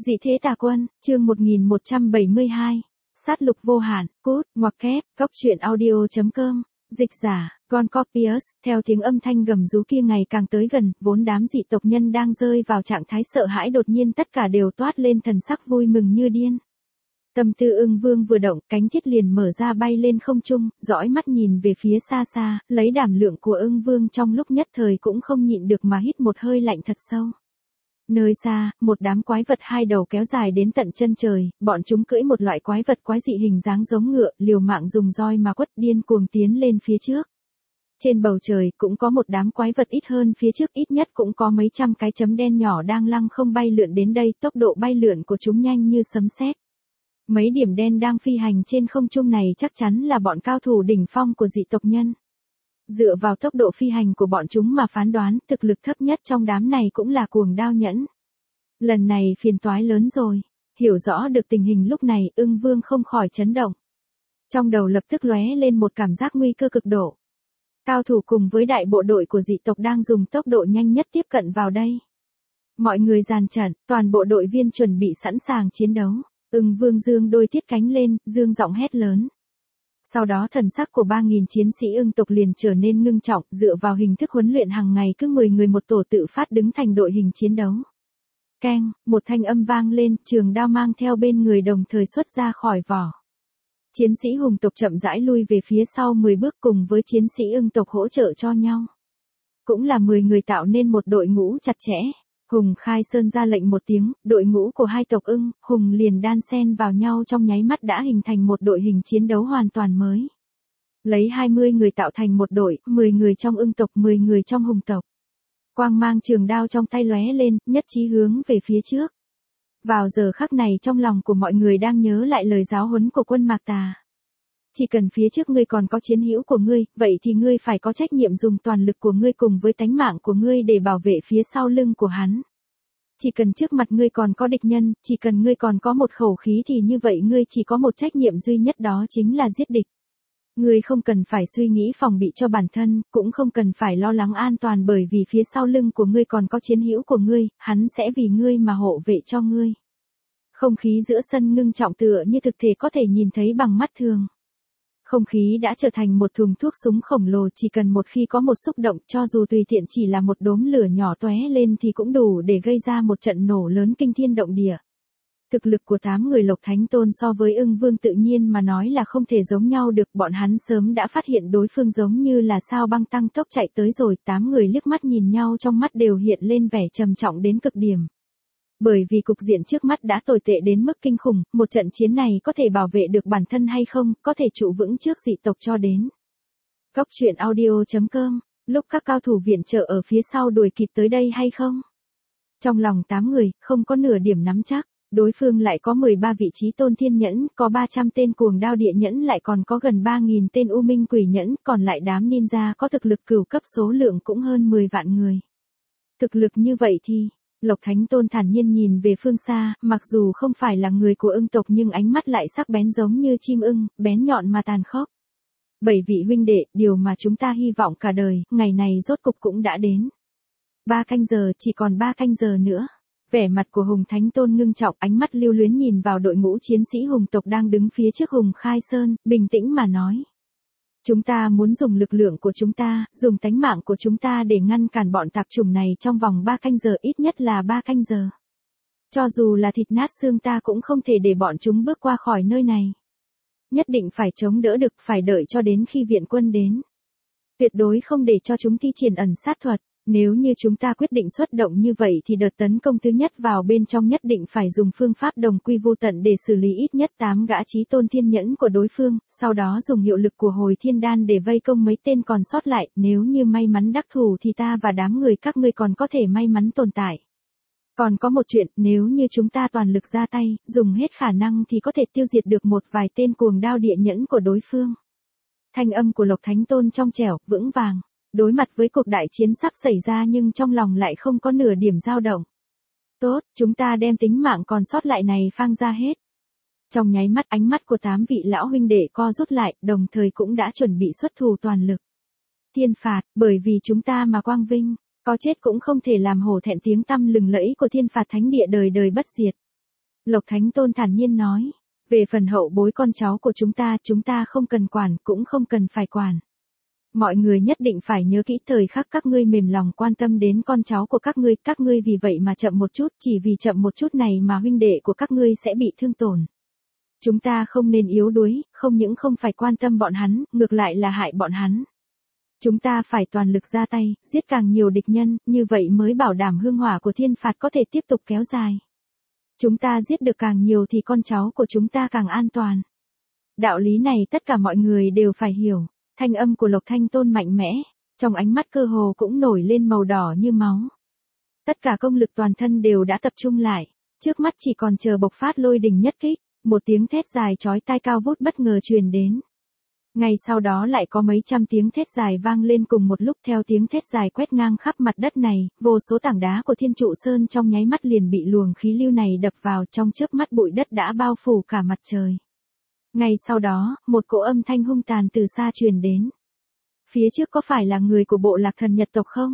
Dị thế tà quân, chương 1172. Sát lục vô hạn, cốt, ngoặc kép, góc truyện audio.com. Dịch giả, Gon Copius, theo tiếng âm thanh gầm rú kia ngày càng tới gần, vốn đám dị tộc nhân đang rơi vào trạng thái sợ hãi đột nhiên tất cả đều toát lên thần sắc vui mừng như điên. Tâm tư Ưng Vương vừa động, cánh thiết liền mở ra bay lên không trung, dõi mắt nhìn về phía xa xa, lấy đảm lượng của Ưng Vương trong lúc nhất thời cũng không nhịn được mà hít một hơi lạnh thật sâu. Nơi xa, một đám quái vật hai đầu kéo dài đến tận chân trời, bọn chúng cưỡi một loại quái vật quái dị hình dáng giống ngựa, liều mạng dùng roi mà quất điên cuồng tiến lên phía trước. Trên bầu trời cũng có một đám quái vật ít hơn phía trước, ít nhất cũng có mấy trăm cái chấm đen nhỏ đang lăng không bay lượn đến đây, tốc độ bay lượn của chúng nhanh như sấm sét. Mấy điểm đen đang phi hành trên không trung này chắc chắn là bọn cao thủ đỉnh phong của dị tộc nhân. Dựa vào tốc độ phi hành của bọn chúng mà phán đoán, thực lực thấp nhất trong đám này cũng là Cuồng Đao Nhẫn. Lần này phiền toái lớn rồi. Hiểu rõ được tình hình lúc này, Ưng Vương không khỏi chấn động. Trong đầu lập tức lóe lên một cảm giác nguy cơ cực độ. Cao thủ cùng với đại bộ đội của dị tộc đang dùng tốc độ nhanh nhất tiếp cận vào đây. Mọi người dàn trận, toàn bộ đội viên chuẩn bị sẵn sàng chiến đấu. Ưng Vương dương đôi tiết cánh lên, dương giọng hét lớn. Sau đó thần sắc của 3.000 chiến sĩ ưng tộc liền trở nên ngưng trọng, dựa vào hình thức huấn luyện hàng ngày cứ 10 người một tổ tự phát đứng thành đội hình chiến đấu. Keng, một thanh âm vang lên, trường đao mang theo bên người đồng thời xuất ra khỏi vỏ. Chiến sĩ hùng tộc chậm rãi lui về phía sau 10 bước cùng với chiến sĩ ưng tộc hỗ trợ cho nhau. Cũng là 10 người tạo nên một đội ngũ chặt chẽ. Hùng Khai Sơn ra lệnh một tiếng, đội ngũ của hai tộc ưng, hùng liền đan xen vào nhau trong nháy mắt đã hình thành một đội hình chiến đấu hoàn toàn mới. Lấy 20 người tạo thành một đội, 10 người trong ưng tộc, 10 người trong hùng tộc. Quang mang trường đao trong tay lóe lên, nhất chí hướng về phía trước. Vào giờ khắc này trong lòng của mọi người đang nhớ lại lời giáo huấn của quân Mạc Tà. Chỉ cần phía trước ngươi còn có chiến hữu của ngươi, vậy thì ngươi phải có trách nhiệm dùng toàn lực của ngươi cùng với tánh mạng của ngươi để bảo vệ phía sau lưng của hắn. Chỉ cần trước mặt ngươi còn có địch nhân, chỉ cần ngươi còn có một khẩu khí thì như vậy ngươi chỉ có một trách nhiệm duy nhất, đó chính là giết địch. Ngươi không cần phải suy nghĩ phòng bị cho bản thân, cũng không cần phải lo lắng an toàn bởi vì phía sau lưng của ngươi còn có chiến hữu của ngươi, hắn sẽ vì ngươi mà hộ vệ cho ngươi. Không khí giữa sân ngưng trọng tựa như thực thể có thể nhìn thấy bằng mắt thường. Không khí đã trở thành một thùng thuốc súng khổng lồ, chỉ cần một khi có một xúc động, cho dù tùy tiện chỉ là một đốm lửa nhỏ tóe lên thì cũng đủ để gây ra một trận nổ lớn kinh thiên động địa. Thực lực của 8 người Lộc Thánh Tôn so với Ưng Vương tự nhiên mà nói là không thể giống nhau được, bọn hắn sớm đã phát hiện đối phương giống như là sao băng tăng tốc chạy tới rồi, 8 người liếc mắt nhìn nhau trong mắt đều hiện lên vẻ trầm trọng đến cực điểm. Bởi vì cục diện trước mắt đã tồi tệ đến mức kinh khủng, một trận chiến này có thể bảo vệ được bản thân hay không, có thể trụ vững trước dị tộc cho đến. Góc truyện audio.com, lúc các cao thủ viện trợ ở phía sau đuổi kịp tới đây hay không? Trong lòng 8 người, không có nửa điểm nắm chắc, đối phương lại có 13 vị trí tôn thiên nhẫn, có 300 tên cuồng đao địa nhẫn, lại còn có gần 3.000 tên u minh quỷ nhẫn, còn lại đám ninja có thực lực cửu cấp số lượng cũng hơn 10 vạn người. Thực lực như vậy thì... Lộc Thánh Tôn thản nhiên nhìn về phương xa, mặc dù không phải là người của ưng tộc nhưng ánh mắt lại sắc bén giống như chim ưng, bén nhọn mà tàn khốc. 7 vị huynh đệ, điều mà chúng ta hy vọng cả đời, ngày này rốt cục cũng đã đến. 3 canh giờ, chỉ còn 3 canh giờ nữa. Vẻ mặt của Hùng Thánh Tôn ngưng trọng, ánh mắt lưu luyến nhìn vào đội ngũ chiến sĩ hùng tộc đang đứng phía trước Hùng Khai Sơn, bình tĩnh mà nói. Chúng ta muốn dùng lực lượng của chúng ta, dùng tánh mạng của chúng ta để ngăn cản bọn tạp chủng này trong vòng 3 canh giờ, ít nhất là 3 canh giờ. Cho dù là thịt nát xương ta cũng không thể để bọn chúng bước qua khỏi nơi này. Nhất định phải chống đỡ được, phải đợi cho đến khi viện quân đến. Tuyệt đối không để cho chúng thi triển ẩn sát thuật. Nếu như chúng ta quyết định xuất động như vậy thì đợt tấn công thứ nhất vào bên trong nhất định phải dùng phương pháp đồng quy vô tận để xử lý ít nhất 8 gã chí tôn thiên nhẫn của đối phương, sau đó dùng hiệu lực của hồi thiên đan để vây công mấy tên còn sót lại, nếu như may mắn đắc thủ thì ta và đám người các ngươi còn có thể may mắn tồn tại. Còn có một chuyện, nếu như chúng ta toàn lực ra tay, dùng hết khả năng thì có thể tiêu diệt được một vài tên cuồng đao địa nhẫn của đối phương. Thanh âm của Lộc Thánh Tôn trong trẻo, vững vàng. Đối mặt với cuộc đại chiến sắp xảy ra nhưng trong lòng lại không có nửa điểm dao động. Tốt, chúng ta đem tính mạng còn sót lại này phang ra hết. Trong nháy mắt ánh mắt của 8 vị lão huynh đệ co rút lại, đồng thời cũng đã chuẩn bị xuất thủ toàn lực. Thiên phạt, bởi vì chúng ta mà quang vinh, có chết cũng không thể làm hổ thẹn tiếng tăm lừng lẫy của thiên phạt thánh địa đời đời bất diệt. Lộc Thánh Tôn thản nhiên nói. Về phần hậu bối con cháu của chúng ta không cần quản, cũng không cần phải quản. Mọi người nhất định phải nhớ kỹ thời khắc các ngươi mềm lòng quan tâm đến con cháu của các ngươi vì vậy mà chậm một chút, chỉ vì chậm một chút này mà huynh đệ của các ngươi sẽ bị thương tổn. Chúng ta không nên yếu đuối, không những không phải quan tâm bọn hắn, ngược lại là hại bọn hắn. Chúng ta phải toàn lực ra tay, giết càng nhiều địch nhân, như vậy mới bảo đảm hương hỏa của thiên phạt có thể tiếp tục kéo dài. Chúng ta giết được càng nhiều thì con cháu của chúng ta càng an toàn. Đạo lý này tất cả mọi người đều phải hiểu. Thanh âm của Lộc Thanh Tôn mạnh mẽ, trong ánh mắt cơ hồ cũng nổi lên màu đỏ như máu. Tất cả công lực toàn thân đều đã tập trung lại, trước mắt chỉ còn chờ bộc phát lôi đình nhất kích, một tiếng thét dài chói tai cao vút bất ngờ truyền đến. Ngay sau đó lại có mấy trăm tiếng thét dài vang lên cùng một lúc, theo tiếng thét dài quét ngang khắp mặt đất này, vô số tảng đá của Thiên Trụ Sơn trong nháy mắt liền bị luồng khí lưu này đập vào, trong chớp mắt bụi đất đã bao phủ cả mặt trời. Ngay sau đó, một cỗ âm thanh hung tàn từ xa truyền đến. Phía trước có phải là người của bộ lạc thần Nhật tộc không?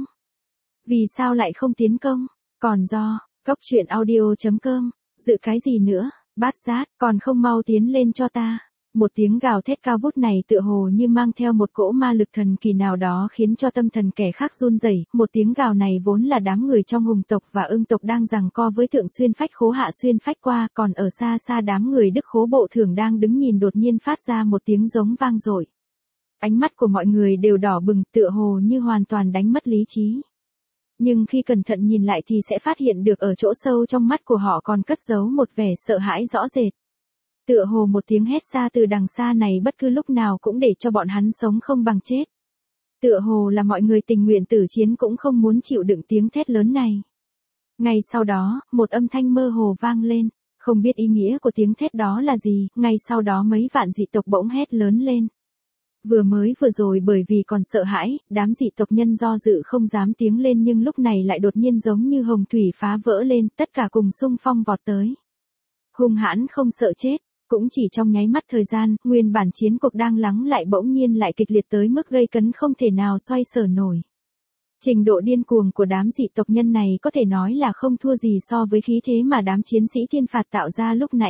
Vì sao lại không tiến công? Còn do, Cốc Truyện Audio.com, dự cái gì nữa, bát giác, còn không mau tiến lên cho ta. Một tiếng gào thét cao vút này tựa hồ như mang theo một cỗ ma lực thần kỳ nào đó khiến cho tâm thần kẻ khác run rẩy. Một tiếng gào này vốn là đám người trong Hùng tộc và Ưng tộc đang giằng co với Thượng Xuyên Phách Khố Hạ Xuyên Phách qua, còn ở xa xa đám người Đức Khố Bộ Thưởng đang đứng nhìn đột nhiên phát ra một tiếng giống vang dội. Ánh mắt của mọi người đều đỏ bừng, tựa hồ như hoàn toàn đánh mất lý trí. Nhưng khi cẩn thận nhìn lại thì sẽ phát hiện được ở chỗ sâu trong mắt của họ còn cất giấu một vẻ sợ hãi rõ rệt. Tựa hồ một tiếng hét xa từ đằng xa này bất cứ lúc nào cũng để cho bọn hắn sống không bằng chết. Tựa hồ là mọi người tình nguyện tử chiến cũng không muốn chịu đựng tiếng thét lớn này. Ngay sau đó, một âm thanh mơ hồ vang lên, không biết ý nghĩa của tiếng thét đó là gì, ngay sau đó mấy vạn dị tộc bỗng hét lớn lên. Vừa rồi bởi vì còn sợ hãi, đám dị tộc nhân do dự không dám tiếng lên nhưng lúc này lại đột nhiên giống như hồng thủy phá vỡ lên, tất cả cùng xung phong vọt tới. Hung hãn không sợ chết. Cũng chỉ trong nháy mắt thời gian, nguyên bản chiến cuộc đang lắng lại bỗng nhiên lại kịch liệt tới mức gây cấn không thể nào xoay sở nổi. Trình độ điên cuồng của đám dị tộc nhân này có thể nói là không thua gì so với khí thế mà đám chiến sĩ thiên phạt tạo ra lúc nãy.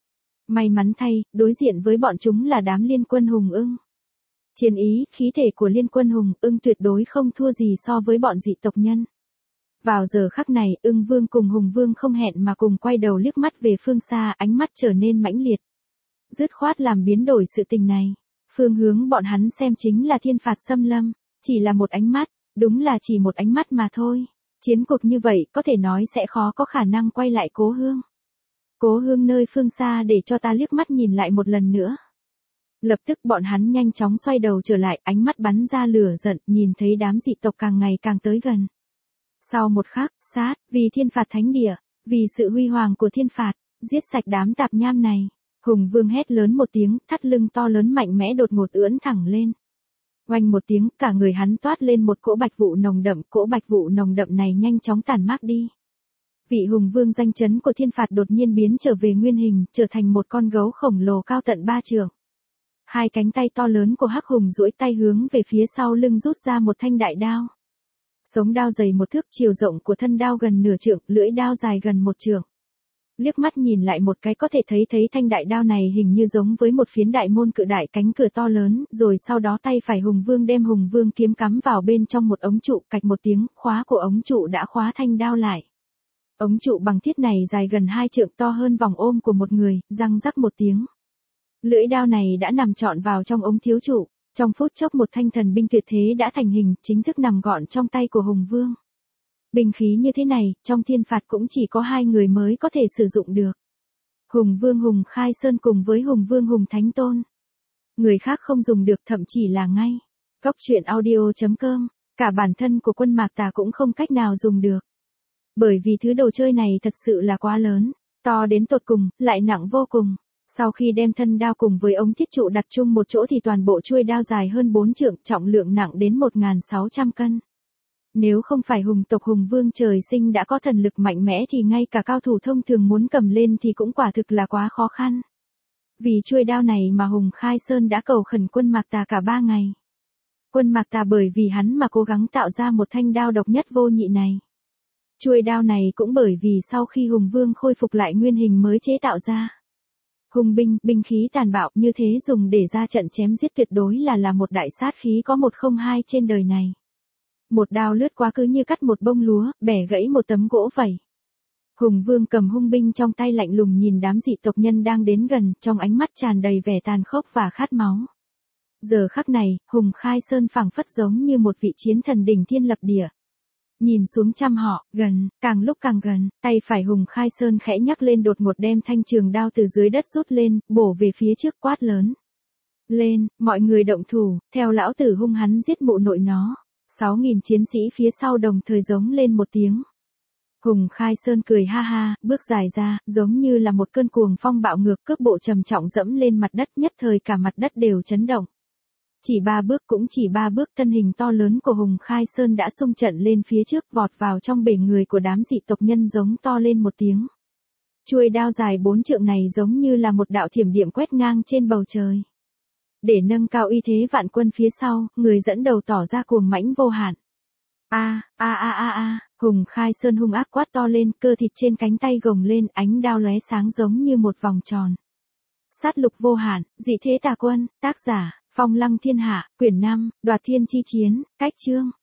May mắn thay, đối diện với bọn chúng là đám liên quân Hùng Ưng. Chiến ý, khí thể của liên quân Hùng Ưng tuyệt đối không thua gì so với bọn dị tộc nhân. Vào giờ khắc này, Ưng Vương cùng Hùng Vương không hẹn mà cùng quay đầu liếc mắt về phương xa, ánh mắt trở nên mãnh liệt. Dứt khoát làm biến đổi sự tình này. Phương hướng bọn hắn xem chính là thiên phạt xâm lâm. Chỉ là một ánh mắt, đúng là chỉ một ánh mắt mà thôi. Chiến cuộc như vậy có thể nói sẽ khó có khả năng quay lại Cố Hương. Cố Hương nơi phương xa để cho ta liếc mắt nhìn lại một lần nữa. Lập tức bọn hắn nhanh chóng xoay đầu trở lại, ánh mắt bắn ra lửa giận, nhìn thấy đám dị tộc càng ngày càng tới gần. Sau một khắc, sát, vì thiên phạt thánh địa, vì sự huy hoàng của thiên phạt, giết sạch đám tạp nham này. Hùng Vương hét lớn một tiếng, thắt lưng to lớn mạnh mẽ đột ngột ưỡn thẳng lên. Oanh một tiếng, cả người hắn toát lên một cỗ bạch vụ nồng đậm, cỗ bạch vụ nồng đậm này nhanh chóng tản mát đi. Vị Hùng Vương danh chấn của thiên phạt đột nhiên biến trở về nguyên hình, trở thành một con gấu khổng lồ cao tận 3 trượng. Hai cánh tay to lớn của Hắc Hùng duỗi tay hướng về phía sau lưng rút ra một thanh đại đao. Sống đao dày 1 thước, chiều rộng của thân đao gần nửa trượng, lưỡi đao dài gần 1 trượng. Liếc mắt nhìn lại một cái có thể thấy thanh đại đao này hình như giống với một phiến đại môn cự đại cánh cửa to lớn, rồi sau đó tay phải Hùng Vương đem Hùng Vương kiếm cắm vào bên trong một ống trụ, cạch một tiếng, khóa của ống trụ đã khóa thanh đao lại. Ống trụ bằng thiết này dài gần 2 trượng, to hơn vòng ôm của một người, răng rắc một tiếng. Lưỡi đao này đã nằm trọn vào trong ống thiếu trụ. Trong phút chốc một thanh thần binh tuyệt thế đã thành hình, chính thức nằm gọn trong tay của Hùng Vương. Binh khí như thế này, trong thiên phạt cũng chỉ có 2 người mới có thể sử dụng được. Hùng Vương Hùng Khai Sơn cùng với Hùng Vương Hùng Thánh Tôn. Người khác không dùng được, thậm chí là ngay. Cốc Truyện Audio.com, cả bản thân của Quân Mạc Tà cũng không cách nào dùng được. Bởi vì thứ đồ chơi này thật sự là quá lớn, to đến tột cùng, lại nặng vô cùng. Sau khi đem thân đao cùng với ống thiết trụ đặt chung một chỗ thì toàn bộ chuôi đao dài hơn 4 trượng, trọng lượng nặng đến 1.600 cân. Nếu không phải Hùng tộc Hùng Vương trời sinh đã có thần lực mạnh mẽ thì ngay cả cao thủ thông thường muốn cầm lên thì cũng quả thực là quá khó khăn. Vì chuôi đao này mà Hùng Khai Sơn đã cầu khẩn Quân Mạc Tà cả 3 ngày. Quân Mạc Tà bởi vì hắn mà cố gắng tạo ra một thanh đao độc nhất vô nhị này. Chuôi đao này cũng bởi vì sau khi Hùng Vương khôi phục lại nguyên hình mới chế tạo ra. Hùng binh, binh khí tàn bạo như thế dùng để ra trận chém giết tuyệt đối là một đại sát khí có 102 trên đời này. Một đao lướt qua cứ như cắt một bông lúa, bẻ gãy một tấm gỗ vậy. Hùng Vương cầm hung binh trong tay lạnh lùng nhìn đám dị tộc nhân đang đến gần, trong ánh mắt tràn đầy vẻ tàn khốc và khát máu. Giờ khắc này, Hùng Khai Sơn phảng phất giống như một vị chiến thần đỉnh thiên lập địa. Nhìn xuống chăm họ, gần, càng lúc càng gần, tay phải Hùng Khai Sơn khẽ nhắc lên đột ngột đem thanh trường đao từ dưới đất rút lên, bổ về phía trước quát lớn. Lên, mọi người động thủ, theo lão tử hung hắn giết mụ nội nó. 6.000 chiến sĩ phía sau đồng thời giống lên một tiếng. Hùng Khai Sơn cười ha ha, bước dài ra, giống như là một cơn cuồng phong bạo ngược, cước bộ trầm trọng dẫm lên mặt đất, nhất thời cả mặt đất đều chấn động. Chỉ 3 bước, cũng chỉ 3 bước, thân hình to lớn của Hùng Khai Sơn đã xung trận lên phía trước, vọt vào trong bể người của đám dị tộc nhân, giống to lên một tiếng. Chuôi đao dài 4 trượng này giống như là một đạo thiểm điện quét ngang trên bầu trời. Để nâng cao uy thế vạn quân phía sau, người dẫn đầu tỏ ra cuồng mãnh vô hạn. Hùng Khai Sơn hung ác quát to lên, cơ thịt trên cánh tay gồng lên, ánh đao lóe sáng giống như một vòng tròn. Sát lục vô hạn, dị thế tà quân, tác giả, Phong Lăng Thiên Hạ, quyển 5, Đoạt Thiên Chi Chiến, cách chương.